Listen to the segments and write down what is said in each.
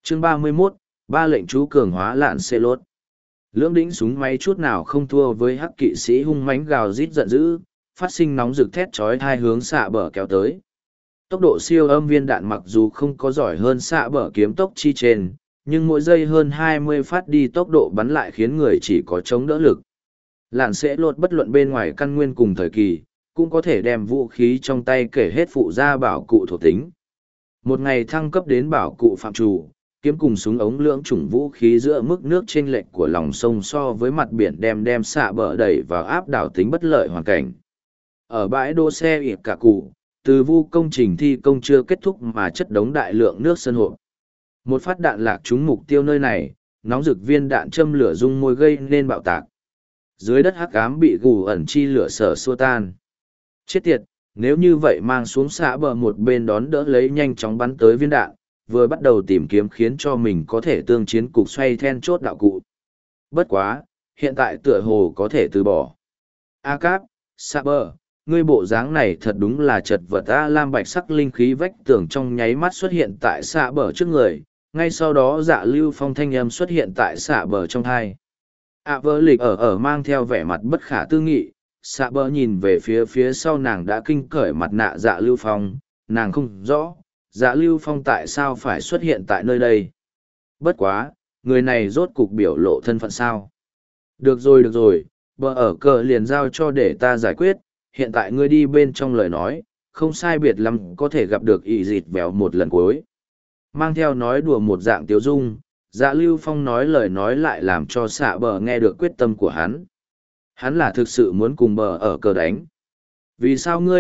Chương 31, ba lệnh chú cường hóa lạn xê lốt. Lưỡng đĩnh súng máy chút nào không thua với hắc kỵ sĩ hung mãnh gào rít giận dữ, phát sinh nóng rực thét chói hai hướng xạ bờ kéo tới. Tốc độ siêu âm viên đạn mặc dù không có giỏi hơn xạ bờ kiếm tốc chi trên, nhưng mỗi giây hơn 20 phát đi tốc độ bắn lại khiến người chỉ có chống đỡ lực. Lạn sẽ lột bất luận bên ngoài căn nguyên cùng thời kỳ, cũng có thể đem vũ khí trong tay kể hết phụ ra bảo cụ thuộc tính. Một ngày thăng cấp đến bảo cụ phạm trù, kiếm cùng súng ống lưỡng chủng vũ khí giữa mức nước chênh lệch của lòng sông so với mặt biển đem xạ bờ đẩy vào áp đảo tính bất lợi hoàn cảnh. Ở bãi đỗ xe ịp cả cụ, từ vu công trình thi công chưa kết thúc mà chất đống đại lượng nước sân hộp. Một phát đạn lạc trúng mục tiêu nơi này, nóng rực viên đạn châm lửa rung môi gây nên bạo tạc. Dưới đất hắc ám bị gù ẩn chi lửa sở xua tan. Chết tiệt, nếu như vậy mang xuống xạ bờ một bên đón đỡ lấy nhanh chóng bắn tới viên đạn, vừa bắt đầu tìm kiếm khiến cho mình có thể tương chiến cục xoay then chốt đạo cụ. Bất quá, hiện tại tựa hồ có thể từ bỏ. A Cáp, xạ bờ, ngươi bộ dáng này thật đúng là chật vật. A lam bạch sắc linh khí vách tường trong nháy mắt xuất hiện tại xạ bờ trước người, ngay sau đó Dạ Lưu Phong thanh âm xuất hiện tại xạ bờ trong thai. Vơ lịch ở mang theo vẻ mặt bất khả tư nghị, xạ bờ nhìn về phía sau nàng đã kinh cởi mặt nạ Dạ Lưu Phong, nàng không rõ Dạ Lưu Phong tại sao phải xuất hiện tại nơi đây. Bất quá, người này rốt cục biểu lộ thân phận sao. Được rồi, bờ ở cờ liền giao cho để ta giải quyết, hiện tại ngươi đi bên trong lời nói, không sai biệt lắm có thể gặp được ị dịt vèo một lần cuối. Mang theo nói đùa một dạng tiếu dung, Dạ Lưu Phong nói lời nói lại làm cho xạ bờ nghe được quyết tâm của hắn. Hắn là thực sự muốn cùng bờ ở cờ đánh. Vì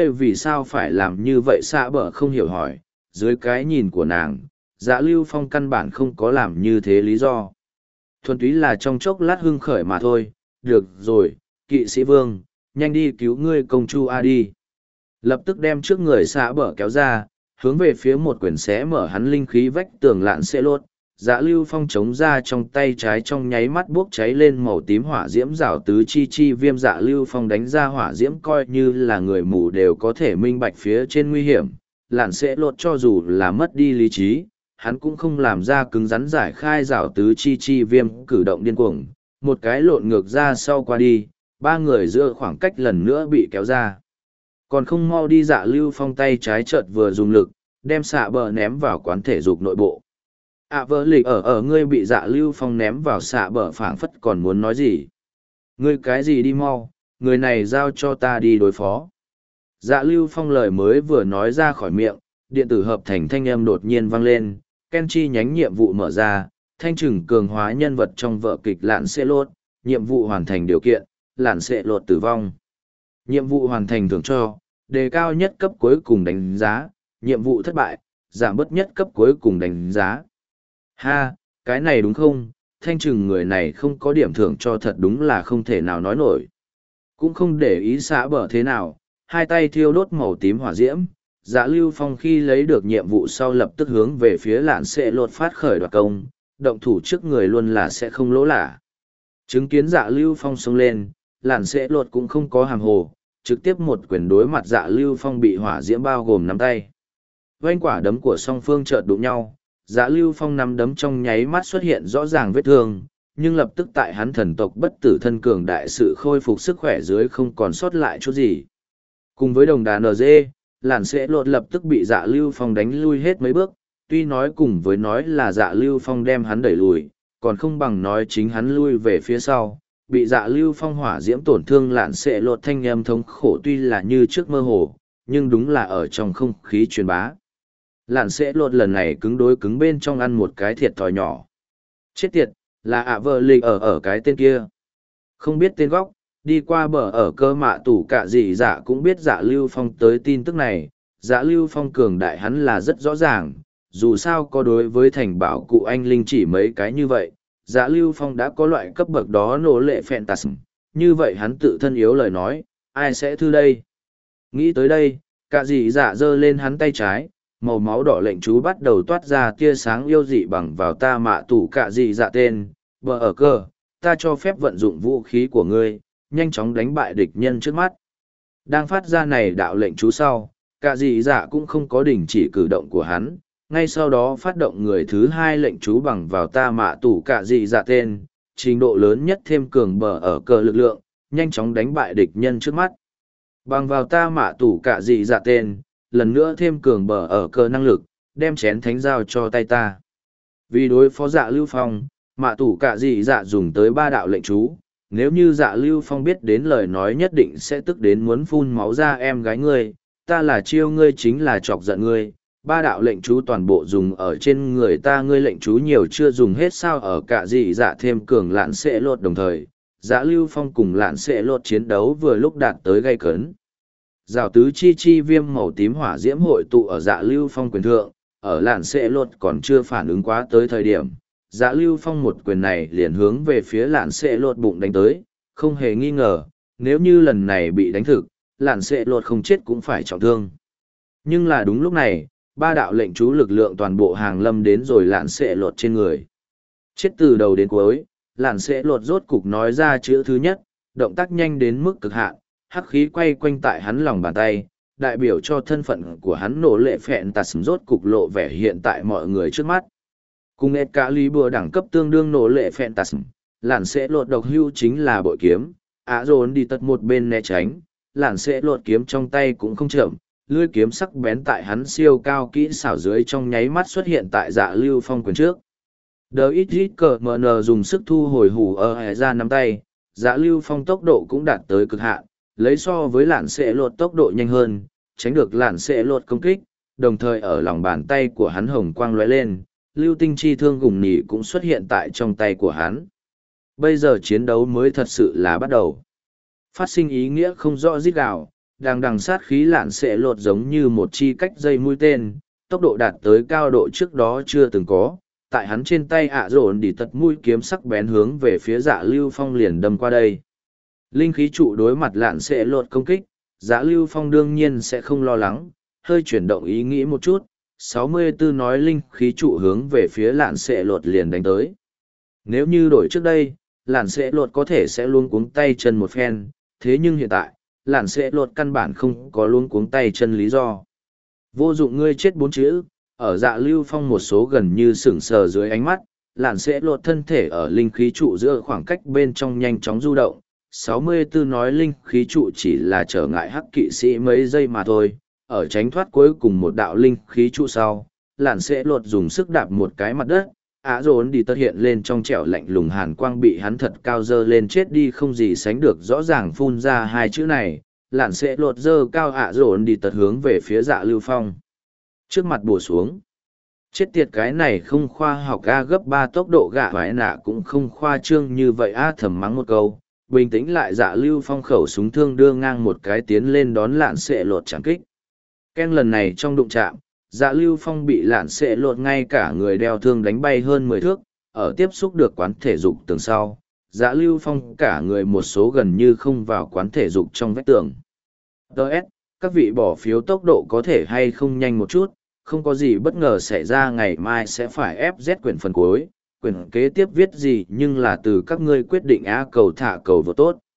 sao phải làm như vậy? Xạ bờ không hiểu hỏi, dưới cái nhìn của nàng, Dạ Lưu Phong căn bản không có làm như thế lý do. Thuần túy là trong chốc lát hưng khởi mà thôi. Được rồi, kỵ sĩ vương, nhanh đi cứu ngươi công chu A đi. Lập tức đem trước người xạ bờ kéo ra, hướng về phía một quyển xé mở hắn linh khí vách tường lạn sẽ lốt. Dạ Lưu Phong chống ra trong tay trái trong nháy mắt bốc cháy lên màu tím hỏa diễm rảo tứ chi viêm. Dạ Lưu Phong đánh ra hỏa diễm coi như là người mù đều có thể minh bạch phía trên nguy hiểm. Lạn sẽ lột cho dù là mất đi lý trí, hắn cũng không làm ra cứng rắn giải khai rảo tứ chi viêm cử động điên cuồng. Một cái lộn ngược ra sau qua đi, ba người giữa khoảng cách lần nữa bị kéo ra. Còn không mau đi. Dạ Lưu Phong tay trái chợt vừa dùng lực, đem xạ bờ ném vào quán thể dục nội bộ. Vợ lịch ở ngươi bị Dạ Lưu Phong ném vào xạ bờ phảng phất còn muốn nói gì. Ngươi cái gì đi mau, người này giao cho ta đi đối phó. Dạ Lưu Phong lời mới vừa nói ra khỏi miệng, điện tử hợp thành thanh âm đột nhiên vang lên, Kenchi nhánh nhiệm vụ mở ra, thanh trừng cường hóa nhân vật trong vở kịch Lạn Sẽ Lột, nhiệm vụ hoàn thành điều kiện, Lạn Sẽ Lột tử vong. Nhiệm vụ hoàn thành thưởng cho, đề cao nhất cấp cuối cùng đánh giá, nhiệm vụ thất bại, giảm bớt nhất cấp cuối cùng đánh giá. Ha, cái này đúng không? Thanh trừng người này không có điểm thưởng cho thật đúng là không thể nào nói nổi. Cũng không để ý xã bở thế nào, hai tay thiêu đốt màu tím hỏa diễm. Dạ Lưu Phong khi lấy được nhiệm vụ sau lập tức hướng về phía Lạn Sẽ Lột phát khởi đoạt công, động thủ trước người luôn là sẽ không lỗ lạ. Chứng kiến Dạ Lưu Phong xông lên, Lạn Sẽ Lột cũng không có hàm hồ, trực tiếp một quyền đối mặt Dạ Lưu Phong bị hỏa diễm bao gồm nắm tay. Vành quả đấm của song phương chợt đụng nhau, Dạ Lưu Phong nắm đấm trong nháy mắt xuất hiện rõ ràng vết thương, nhưng lập tức tại hắn thần tộc bất tử thân cường đại sự khôi phục sức khỏe dưới không còn sót lại chút gì. Cùng với đồng đà NG, Lạn Sẽ Lột lập tức bị Dạ Lưu Phong đánh lui hết mấy bước, tuy nói cùng với nói là Dạ Lưu Phong đem hắn đẩy lùi, còn không bằng nói chính hắn lui về phía sau. Bị Dạ Lưu Phong hỏa diễm tổn thương Lạn Sẽ Lột thanh âm thống khổ tuy là như trước mơ hồ, nhưng đúng là ở trong không khí truyền bá. Lạn Sẽ Lột lần này cứng đối cứng bên trong ăn một cái thiệt thòi nhỏ. Chết tiệt, là vợ lịch ở cái tên kia. Không biết tên góc, đi qua bờ ở cơ mạ tủ cả gì Dạ cũng biết Dạ Lưu Phong tới tin tức này. Dạ Lưu Phong cường đại hắn là rất rõ ràng, dù sao có đối với thành bảo cụ anh linh chỉ mấy cái như vậy. Dạ Lưu Phong đã có loại cấp bậc đó nổ lệ phèn tà sм, như vậy hắn tự thân yếu lời nói, ai sẽ thư đây? Nghĩ tới đây, cả dị Dạ giơ lên hắn tay trái, màu máu đỏ lệnh chú bắt đầu toát ra tia sáng yêu dị bằng vào ta mạ tủ cả dị Dạ tên, bờ ở cơ, ta cho phép vận dụng vũ khí của ngươi, nhanh chóng đánh bại địch nhân trước mắt. Đang phát ra này đạo lệnh chú sau, cả dị Dạ cũng không có đình chỉ cử động của hắn, ngay sau đó phát động người thứ hai lệnh chú bằng vào ta mạ tủ cả dị dạ tên, trình độ lớn nhất thêm cường bờ ở cờ lực lượng, nhanh chóng đánh bại địch nhân trước mắt. Bằng vào ta mạ tủ cả dị dạ tên, lần nữa thêm cường bờ ở cờ năng lực, đem chén thánh giao cho tay ta. Vì đối phó Dạ Lưu Phong, mạ tủ cả dị dạ dùng tới 3 đạo lệnh chú, nếu như Dạ Lưu Phong biết đến lời nói nhất định sẽ tức đến muốn phun máu ra em gái ngươi, ta là chiêu ngươi chính là chọc giận ngươi. 3 đạo lệnh chú toàn bộ dùng ở trên người ta, ngươi lệnh chú nhiều chưa dùng hết sao. Ở cả dị dạ thêm cường lạn sẽ lột đồng thời, Dạ Lưu Phong cùng lạn sẽ lột chiến đấu vừa lúc đạt tới gay cấn. Rào tứ chi chi viêm màu tím hỏa diễm hội tụ ở Dạ Lưu Phong quyền thượng, ở lạn sẽ lột còn chưa phản ứng quá tới thời điểm, Dạ Lưu Phong một quyền này liền hướng về phía lạn sẽ lột bụng đánh tới, không hề nghi ngờ, nếu như lần này bị đánh thực, lạn sẽ lột không chết cũng phải trọng thương. Nhưng là đúng lúc này, 3 đạo lệnh chú lực lượng toàn bộ hàng lâm đến rồi lạn sẽ lột trên người. Chết từ đầu đến cuối, lạn sẽ lột rốt cục nói ra chữ thứ nhất, động tác nhanh đến mức cực hạn, hắc khí quay quanh tại hắn lòng bàn tay, đại biểu cho thân phận của hắn nổ lệ phẹn tạt rốt cục lộ vẻ hiện tại mọi người trước mắt. Cùng ép cả lý bùa đẳng cấp tương đương nổ lệ phẹn tạt, lạn sẽ lột độc hưu chính là bội kiếm, dồn đi tật một bên né tránh, lạn sẽ lột kiếm trong tay cũng không chậm, lưỡi kiếm sắc bén tại hắn siêu cao kỹ xảo dưới trong nháy mắt xuất hiện tại Dạ Lưu Phong quyền trước. Đờ ít ít cờ mn dùng sức thu hồi hủ ở hệ ra nắm tay, Dạ Lưu Phong tốc độ cũng đạt tới cực hạn, lấy so với lạn sẽ lột tốc độ nhanh hơn, tránh được lạn sẽ lột công kích, đồng thời ở lòng bàn tay của hắn hồng quang lóe lên, lưu tinh chi thương gùng nỉ cũng xuất hiện tại trong tay của hắn. Bây giờ chiến đấu mới thật sự là bắt đầu. Phát sinh ý nghĩa không rõ rít gào, đằng sát khí lạn sẽ lột giống như một chi cách dây mũi tên, tốc độ đạt tới cao độ trước đó chưa từng có. Tại hắn trên tay dồn đi tật mũi kiếm sắc bén hướng về phía Dạ Lưu Phong liền đâm qua đây. Linh khí trụ đối mặt lạn sẽ lột công kích, Dạ Lưu Phong đương nhiên sẽ không lo lắng, hơi chuyển động ý nghĩ một chút, 64 nói linh khí trụ hướng về phía lạn sẽ lột liền đánh tới. Nếu như đổi trước đây, lạn sẽ lột có thể sẽ luống cuống tay chân một phen, thế nhưng hiện tại, lạn sẽ lột căn bản không có luống cuống tay chân lý do. Vô dụng ngươi chết 4 chữ, ở Dạ Lưu Phong một số gần như sững sờ dưới ánh mắt, lạn sẽ lột thân thể ở linh khí trụ giữa khoảng cách bên trong nhanh chóng du động. 64 nói linh khí trụ chỉ là trở ngại hắc kỵ sĩ mấy giây mà thôi, ở tránh thoát cuối cùng một đạo linh khí trụ sau, lạn sẽ lột dùng sức đạp một cái mặt đất, dồn đi tất hiện lên trong trẻo lạnh lùng hàn quang bị hắn thật cao dơ lên chết đi không gì sánh được rõ ràng phun ra 2 chữ này, lạn sẽ lột dơ cao dồn đi tật hướng về phía Dạ Lưu Phong. Trước mặt bổ xuống. Chết tiệt cái này không khoa học gấp 3 tốc độ gạ vãi nạ cũng không khoa trương như vậy thầm mắng một câu. Bình tĩnh lại Dạ Lưu Phong khẩu súng thương đưa ngang một cái tiến lên đón lạn sẽ lột trảm kích. Ken lần này trong đụng chạm, Dạ Lưu Phong bị lạn sẽ lột ngay cả người đeo thương đánh bay hơn 10 thước, ở tiếp xúc được quán thể dục tường sau. Dạ Lưu Phong cả người một số gần như không vào quán thể dục trong vách tường. Đợt, các vị bỏ phiếu tốc độ có thể hay không nhanh một chút, không có gì bất ngờ xảy ra ngày mai sẽ phải FZ quyển phần cuối, quyển kế tiếp viết gì nhưng là từ các ngươi quyết định cầu thả cầu vô tốt.